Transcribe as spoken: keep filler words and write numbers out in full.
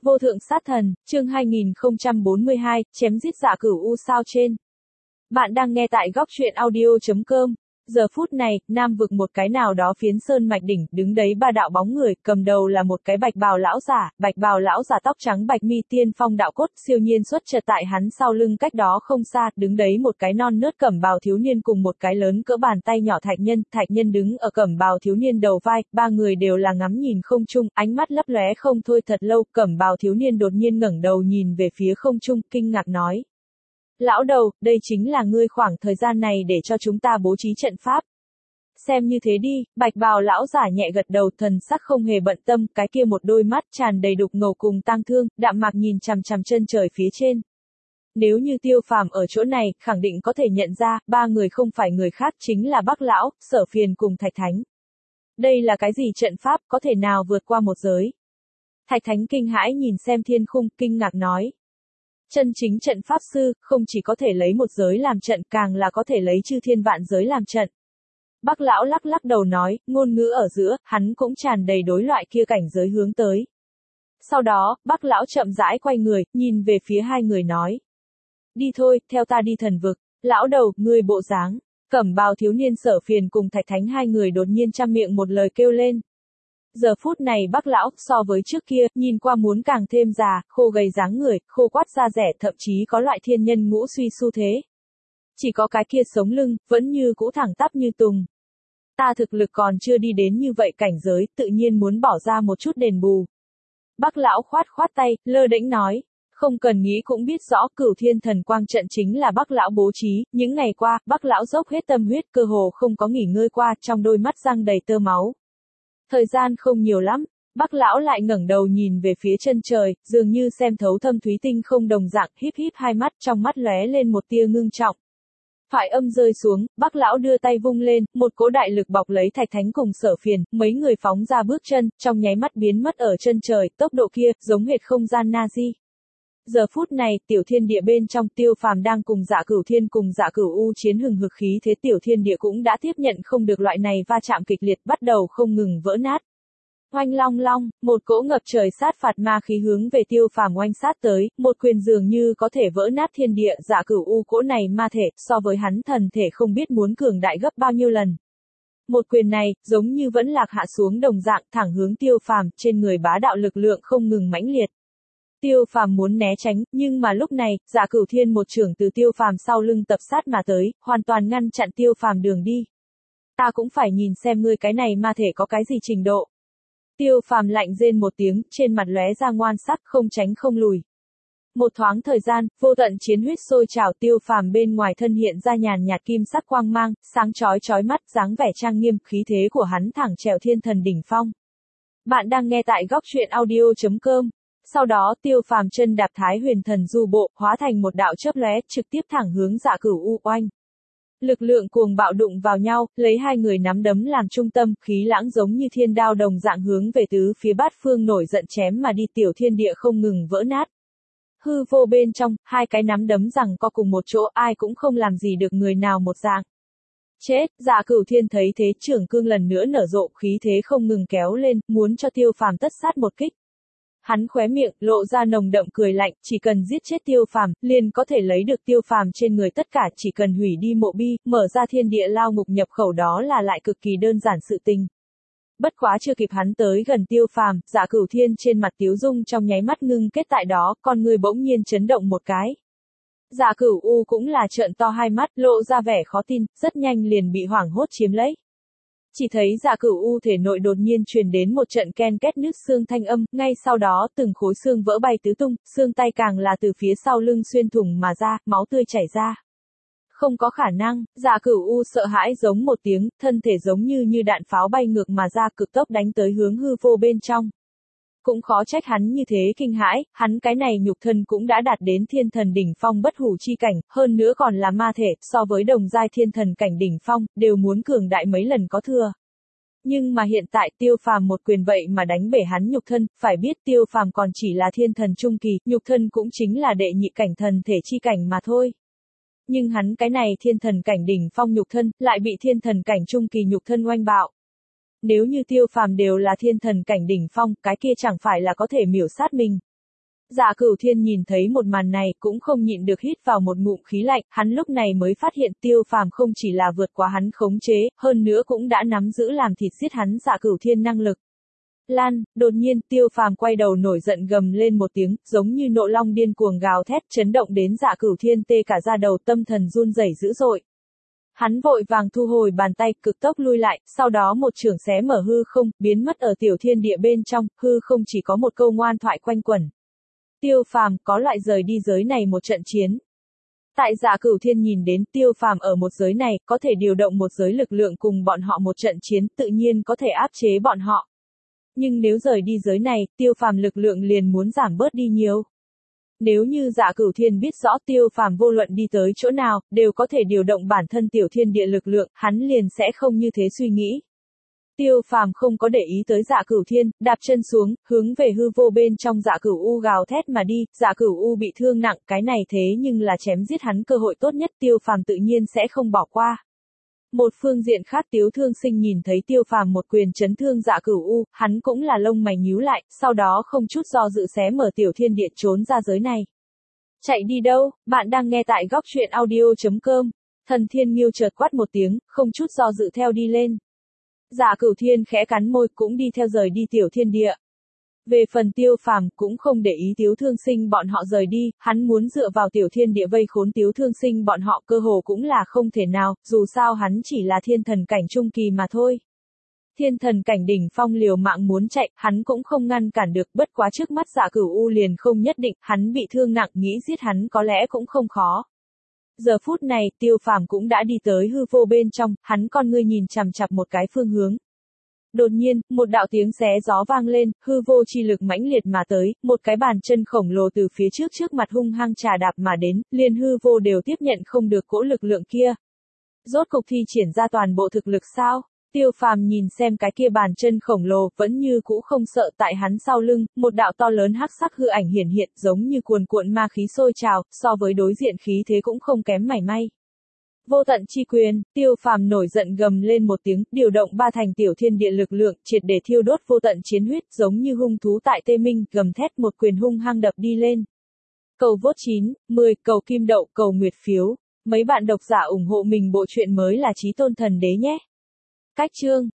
Vô thượng sát thần, chương hai nghìn không trăm bốn mươi hai, chém giết Dạ Cửu U sao trên. Bạn đang nghe tại góc truyện audio chấm com. Giờ phút này, nam vực một cái nào đó phiến sơn mạch đỉnh, đứng đấy ba đạo bóng người, cầm đầu là một cái bạch bào lão giả, bạch bào lão giả tóc trắng bạch mi tiên phong đạo cốt, siêu nhiên xuất chợt tại hắn sau lưng cách đó không xa, đứng đấy một cái non nớt cẩm bào thiếu niên cùng một cái lớn cỡ bàn tay nhỏ thạch nhân, thạch nhân đứng ở cẩm bào thiếu niên đầu vai, ba người đều là ngắm nhìn không trung, ánh mắt lấp lóe không thôi thật lâu, cẩm bào thiếu niên đột nhiên ngẩng đầu nhìn về phía không trung, kinh ngạc nói. Lão đầu, đây chính là ngươi khoảng thời gian này để cho chúng ta bố trí trận pháp. Xem như thế đi, bạch bào lão giả nhẹ gật đầu, thần sắc không hề bận tâm, cái kia một đôi mắt tràn đầy đục ngầu cùng tang thương, đạm mạc nhìn chằm chằm chân trời phía trên. Nếu như Tiêu Phàm ở chỗ này, khẳng định có thể nhận ra, ba người không phải người khác chính là Bắc Lão, Sở Phiền cùng Thạch Thánh. Đây là cái gì trận pháp, có thể nào vượt qua một giới? Thạch Thánh kinh hãi nhìn xem thiên khung, kinh ngạc nói. Chân chính trận pháp sư, không chỉ có thể lấy một giới làm trận, càng là có thể lấy chư thiên vạn giới làm trận. Bắc Lão lắc lắc đầu nói, ngôn ngữ ở giữa, hắn cũng tràn đầy đối loại kia cảnh giới hướng tới. Sau đó, Bắc Lão chậm rãi quay người, nhìn về phía hai người nói. Đi thôi, theo ta đi thần vực. Lão đầu, ngươi bộ dáng. Cẩm bào thiếu niên Sở Phiền cùng Thạch Thánh hai người đột nhiên trăm miệng một lời kêu lên. Giờ phút này Bắc Lão, so với trước kia, nhìn qua muốn càng thêm già, khô gầy dáng người, khô quắt da rẻ, thậm chí có loại thiên nhân ngũ suy xu thế. Chỉ có cái kia sống lưng, vẫn như cũ thẳng tắp như tùng. Ta thực lực còn chưa đi đến như vậy cảnh giới, tự nhiên muốn bỏ ra một chút đền bù. Bắc Lão khoát khoát tay, lơ đễnh nói. Không cần nghĩ cũng biết rõ, Cửu Thiên Thần Quang trận chính là Bắc Lão bố trí, những ngày qua, Bắc Lão dốc hết tâm huyết, cơ hồ không có nghỉ ngơi qua, trong đôi mắt răng đầy tơ máu. Thời gian không nhiều lắm, Bắc Lão lại ngẩng đầu nhìn về phía chân trời, dường như xem thấu thâm thúy tinh không đồng dạng, híp híp hai mắt, trong mắt lóe lên một tia ngưng trọng. Thoại âm rơi xuống, Bắc Lão đưa tay vung lên, một cỗ đại lực bọc lấy Thạch Thánh cùng Sở Phiền, mấy người phóng ra bước chân, trong nháy mắt biến mất ở chân trời, tốc độ kia, giống hệt không gian Nazi. Giờ phút này, tiểu thiên địa bên trong Tiêu Phàm đang cùng Dạ Cửu Thiên cùng Dạ Cửu U chiến hừng hực khí thế, tiểu thiên địa cũng đã tiếp nhận không được loại này va chạm kịch liệt, bắt đầu không ngừng vỡ nát. Oanh long long, một cỗ ngập trời sát phạt ma khí hướng về Tiêu Phàm oanh sát tới, một quyền dường như có thể vỡ nát thiên địa, Dạ Cửu U cỗ này ma thể, so với hắn thần thể không biết muốn cường đại gấp bao nhiêu lần. Một quyền này, giống như vẫn lạc hạ xuống đồng dạng, thẳng hướng Tiêu Phàm, trên người bá đạo lực lượng không ngừng mãnh liệt. Tiêu Phàm muốn né tránh, nhưng mà lúc này, Dạ Cửu Thiên một chưởng từ Tiêu Phàm sau lưng tập sát mà tới, hoàn toàn ngăn chặn Tiêu Phàm đường đi. Ta cũng phải nhìn xem ngươi cái này ma thể có cái gì trình độ. Tiêu Phàm lạnh rên một tiếng, trên mặt lóe ra ngoan sắc, không tránh không lùi. Một thoáng thời gian, vô tận chiến huyết sôi trào, Tiêu Phàm bên ngoài thân hiện ra nhàn nhạt kim sắc quang mang, sáng chói chói mắt, dáng vẻ trang nghiêm, khí thế của hắn thẳng trèo thiên thần đỉnh phong. Bạn đang nghe tại góc truyện audio chấm com. Sau đó, Tiêu Phàm chân đạp Thái Huyền Thần Du Bộ, hóa thành một đạo chớp lóe, trực tiếp thẳng hướng Dạ Cửu U oanh. Lực lượng cuồng bạo đụng vào nhau, lấy hai người nắm đấm làm trung tâm, khí lãng giống như thiên đao đồng dạng hướng về tứ phía bát phương nổi giận chém mà đi, tiểu thiên địa không ngừng vỡ nát. Hư vô bên trong, hai cái nắm đấm rằng co cùng một chỗ, ai cũng không làm gì được người nào một dạng. Chết, Dạ Cửu Thiên thấy thế, trưởng cương lần nữa nở rộ, khí thế không ngừng kéo lên, muốn cho Tiêu Phàm tất sát một kích. Hắn khóe miệng, lộ ra nồng đậm cười lạnh, chỉ cần giết chết Tiêu Phàm, liền có thể lấy được Tiêu Phàm trên người tất cả, chỉ cần hủy đi mộ bi, mở ra thiên địa lao ngục nhập khẩu, đó là lại cực kỳ đơn giản sự tình. Bất quá chưa kịp hắn tới gần Tiêu Phàm, Dạ Cửu Thiên trên mặt tiếu dung trong nháy mắt ngưng kết tại đó, con người bỗng nhiên chấn động một cái. Dạ Cửu U cũng là trợn to hai mắt, lộ ra vẻ khó tin, rất nhanh liền bị hoảng hốt chiếm lấy. Chỉ thấy Dạ Cửu U thể nội đột nhiên truyền đến một trận ken két nứt xương thanh âm, ngay sau đó từng khối xương vỡ bay tứ tung, xương tay càng là từ phía sau lưng xuyên thủng mà ra, máu tươi chảy ra. Không có khả năng, Dạ Cửu U sợ hãi giống một tiếng, thân thể giống như như đạn pháo bay ngược mà ra, cực tốc đánh tới hướng hư vô bên trong. Cũng khó trách hắn như thế kinh hãi, hắn cái này nhục thân cũng đã đạt đến thiên thần đỉnh phong bất hủ chi cảnh, hơn nữa còn là ma thể, so với đồng giai thiên thần cảnh đỉnh phong, đều muốn cường đại mấy lần có thừa. Nhưng mà hiện tại Tiêu Phàm một quyền vậy mà đánh bể hắn nhục thân, phải biết Tiêu Phàm còn chỉ là thiên thần trung kỳ, nhục thân cũng chính là đệ nhị cảnh thần thể chi cảnh mà thôi. Nhưng hắn cái này thiên thần cảnh đỉnh phong nhục thân, lại bị thiên thần cảnh trung kỳ nhục thân oanh bạo. Nếu như Tiêu Phàm đều là thiên thần cảnh đỉnh phong, cái kia chẳng phải là có thể miểu sát mình. Dạ Cửu Thiên nhìn thấy một màn này cũng không nhịn được hít vào một ngụm khí lạnh, hắn lúc này mới phát hiện Tiêu Phàm không chỉ là vượt quá hắn khống chế, hơn nữa cũng đã nắm giữ làm thịt giết hắn Dạ Cửu Thiên năng lực. Lan, đột nhiên, Tiêu Phàm quay đầu nổi giận gầm lên một tiếng, giống như nộ long điên cuồng gào thét, chấn động đến Dạ Cửu Thiên tê cả da đầu, tâm thần run rẩy dữ dội. Hắn vội vàng thu hồi bàn tay, cực tốc lui lại, sau đó một chưởng xé mở hư không, biến mất ở tiểu thiên địa bên trong, hư không chỉ có một câu ngoan thoại quanh quẩn. Tiêu Phàm, có loại rời đi giới này một trận chiến. Tại Dạ Cửu Thiên nhìn đến Tiêu Phàm ở một giới này, có thể điều động một giới lực lượng cùng bọn họ một trận chiến, tự nhiên có thể áp chế bọn họ. Nhưng nếu rời đi giới này, Tiêu Phàm lực lượng liền muốn giảm bớt đi nhiều. Nếu như Dạ Cửu Thiên biết rõ Tiêu Phàm vô luận đi tới chỗ nào, đều có thể điều động bản thân tiểu thiên địa lực lượng, hắn liền sẽ không như thế suy nghĩ. Tiêu Phàm không có để ý tới Dạ Cửu Thiên, đạp chân xuống, hướng về hư vô bên trong Dạ Cửu U gào thét mà đi, Dạ Cửu U bị thương nặng, cái này thế nhưng là chém giết hắn cơ hội tốt nhất, Tiêu Phàm tự nhiên sẽ không bỏ qua. Một phương diện khác Tiếu Thương Sinh nhìn thấy Tiêu Phàm một quyền chấn thương Dạ Cửu U, hắn cũng là lông mày nhíu lại, sau đó không chút do dự xé mở tiểu thiên địa trốn ra giới này. Chạy đi đâu, bạn đang nghe tại góc truyện audio chấm com. Thần Thiên Nghiêu chợt quát một tiếng, không chút do dự theo đi lên. Dạ Cửu Thiên khẽ cắn môi cũng đi theo rời đi tiểu thiên địa. Về phần Tiêu Phàm cũng không để ý Tiếu Thương Sinh bọn họ rời đi, hắn muốn dựa vào tiểu thiên địa vây khốn Tiếu Thương Sinh bọn họ cơ hồ cũng là không thể nào, dù sao hắn chỉ là thiên thần cảnh trung kỳ mà thôi. Thiên thần cảnh đỉnh phong liều mạng muốn chạy, hắn cũng không ngăn cản được, bất quá trước mắt Dạ Cửu U liền không nhất định, hắn bị thương nặng, nghĩ giết hắn có lẽ cũng không khó. Giờ phút này, Tiêu Phàm cũng đã đi tới hư vô bên trong, hắn con ngươi nhìn chằm chằm một cái phương hướng. Đột nhiên, một đạo tiếng xé gió vang lên, hư vô chi lực mãnh liệt mà tới, một cái bàn chân khổng lồ từ phía trước trước mặt hung hăng trà đạp mà đến, liền hư vô đều tiếp nhận không được cỗ lực lượng kia. Rốt cục thi triển ra toàn bộ thực lực sao? Tiêu Phàm nhìn xem cái kia bàn chân khổng lồ, vẫn như cũ không sợ, tại hắn sau lưng, một đạo to lớn hắc sắc hư ảnh hiển hiện, giống như cuồn cuộn ma khí sôi trào, so với đối diện khí thế cũng không kém mảy may. Vô tận chi quyền, Tiêu Phàm nổi giận gầm lên một tiếng, điều động ba thành tiểu thiên địa lực lượng, triệt để thiêu đốt vô tận chiến huyết, giống như hung thú tại Tê Minh, gầm thét một quyền hung hăng đập đi lên. Cầu vote chín, mười, cầu kim đậu, cầu nguyệt phiếu. Mấy bạn độc giả ủng hộ mình bộ truyện mới là Chí Tôn Thần Đế nhé. Cách chương